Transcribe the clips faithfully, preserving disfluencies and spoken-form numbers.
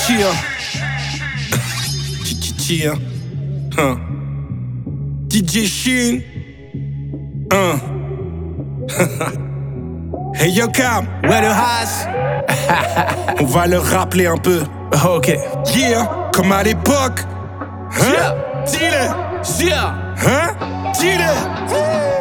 Chia. Chia. Huh. D J Shin. Huh. Hey yo Cam, where the house? On va le rappeler un peu. Ok. Yeah, comme à l'époque. Hein? Yeah. Dis-le. Yeah. Hein? Dis-le.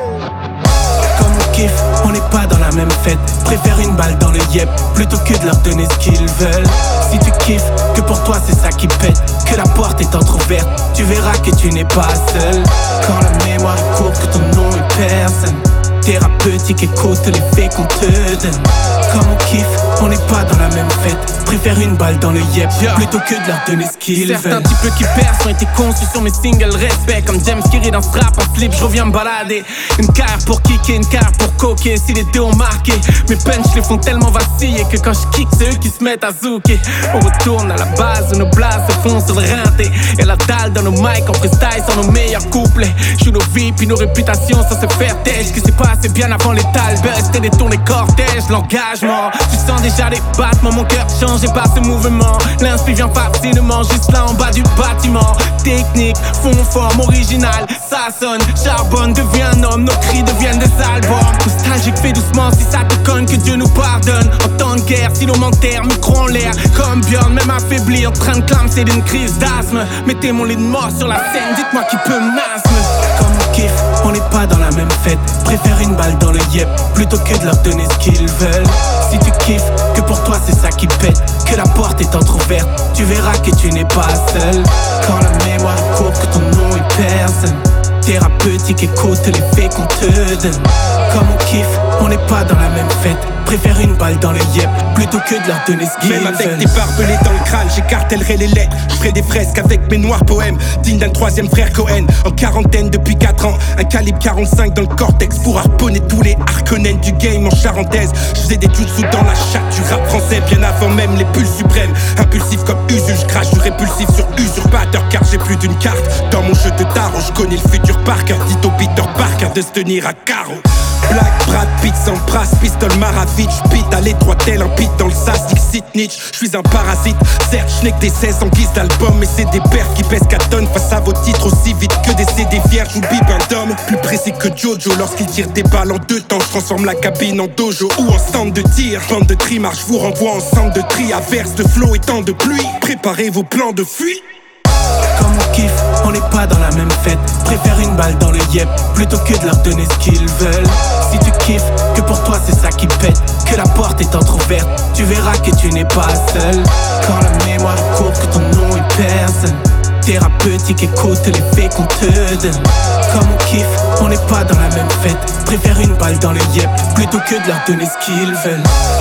Comme on kiffe, on n'est pas dans la même fête. Préfère une balle dans le yep plutôt que de leur donner ce qu'ils veulent. Si tu kiffes, que pour toi c'est ça qui pète, que la porte est entrouverte, tu verras que tu n'es pas seul. Quand la mémoire est courte, que ton nom est personne. Thérapeutique, écoute les faits qu'on te donne. Comme on kiffe, on n'est pas dans la même fête. Préfère une balle dans le yep yeah. plutôt que de leur donner ce qu'ils veulent. Certains types qui percent ont été conçus sur mes singles respect. Comme James Kirby dans ce rap en slip, je reviens me balader. Une carrière pour kicker, une carrière pour coquer. Si les deux ont marqué, mes punchs les font tellement vaciller que quand je kick, c'est eux qui se mettent à zouker. On retourne à la base où nos blases se font sur le rinté. Et la dalle dans nos mics en freestyle sont nos meilleurs couplets. Joue nos vies puis nos réputations sans se faire têche. Que c'est pas c'est bien avant les talbus, t'es détourné cortège, l'engagement. Tu sens déjà les battements, mon cœur changé par ce mouvement. L'inspire vient facilement, juste là en bas du bâtiment. Technique, fond, forme, original, ça sonne. Charbonne, devient un homme, nos cris deviennent des albums. Nostalgique, fais doucement si ça te conne, que Dieu nous pardonne. En temps de guerre, si nos manquèrent, micro en l'air. Comme Björn, même affaibli, en train de clamer, c'est d'une crise d'asthme. Mettez mon lit de mort sur la scène, dites-moi qui peut m'asthme. Comme on kiffe, on n'est pas dans la même fête. Préfère une balle dans le yep plutôt que de leur donner ce qu'ils veulent. Si tu kiffes, que pour toi c'est ça qui pète, que la porte est entrouverte, tu verras que tu n'es pas seul. Quand la mémoire est courte, que ton nom est personne. Thérapeutique, écoute les faits qu'on te donne. Comme on kiffe, on n'est pas dans la même fête. Préfère une balle dans le yep plutôt que de leur donner ce qu'ils veulent. Même avec des barbelés dans le crâne, j'écartellerai les lettres. Je ferai des fresques avec mes noirs poèmes, dignes d'un troisième frère Cohen. En quarantaine depuis quatre ans, un calibre quarante-cinq dans le cortex pour harponner tous les Harkonnen du game en charentaise. Je faisais des jutsu dans la chatte du rap français bien avant même les bulles suprêmes. Impulsif comme Usul, je crache du répulsif sur usurpateur car j'ai plus d'une carte. Dans mon jeu de tarot, je connais le futur par cœur. Dit au Peter Parker de se tenir à carreau. Black, Brad Pitt, sans brasse, pistole Maravich. J'pite à l'étroit tel un pit dans le sas, Dixit Nietzsche. J'suis un parasite, certes j'n'ai que des seize en guise d'album. Mais c'est des perfs qui pèsent quatre tonnes face à vos titres aussi vite que des C D vierges ou bib un d'homme. Plus précis que Jojo lorsqu'il tire des balles en deux temps. J'transforme la cabine en dojo ou en centre de tir. Bande de trimar, j'vous renvoie en centre de tri. Averse de flow et temps de pluie. Préparez vos plans de fuite. Comme on kiffe, on n'est pas dans la même fête. Préfère une balle dans le yep plutôt que de leur donner ce qu'ils veulent. Si tu kiffes, que pour toi c'est ça qui pète, que la porte est entrouverte, tu verras que tu n'es pas seul. Quand la mémoire est courte, que ton nom est personne. Thérapeutique, écoute les faits qu'on te donne. Comme on kiffe, on n'est pas dans la même fête. Préfère une balle dans le yep plutôt que de leur donner ce qu'ils veulent.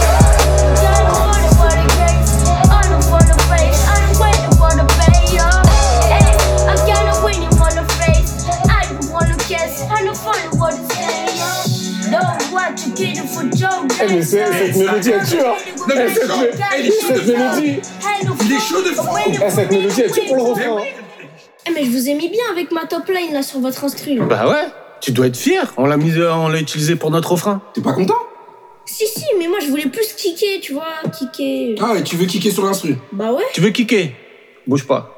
Eh mais c'est, cette mélodie elle tue hein. Non mais cette, cette, elle est chaude cette mélodie. Il est chaud de fou. Eh, cette mélodie elle tue pour le refrain. Eh mais je vous ai mis bien avec ma top line là sur votre instru. Bah ouais, tu dois être fier. On l'a mis, on l'a utilisé pour notre refrain. T'es pas content? Si si, mais moi je voulais plus kicker, tu vois, kicker. Ah et tu veux kicker sur l'instru? Bah ouais. Tu veux kicker? Bouge pas.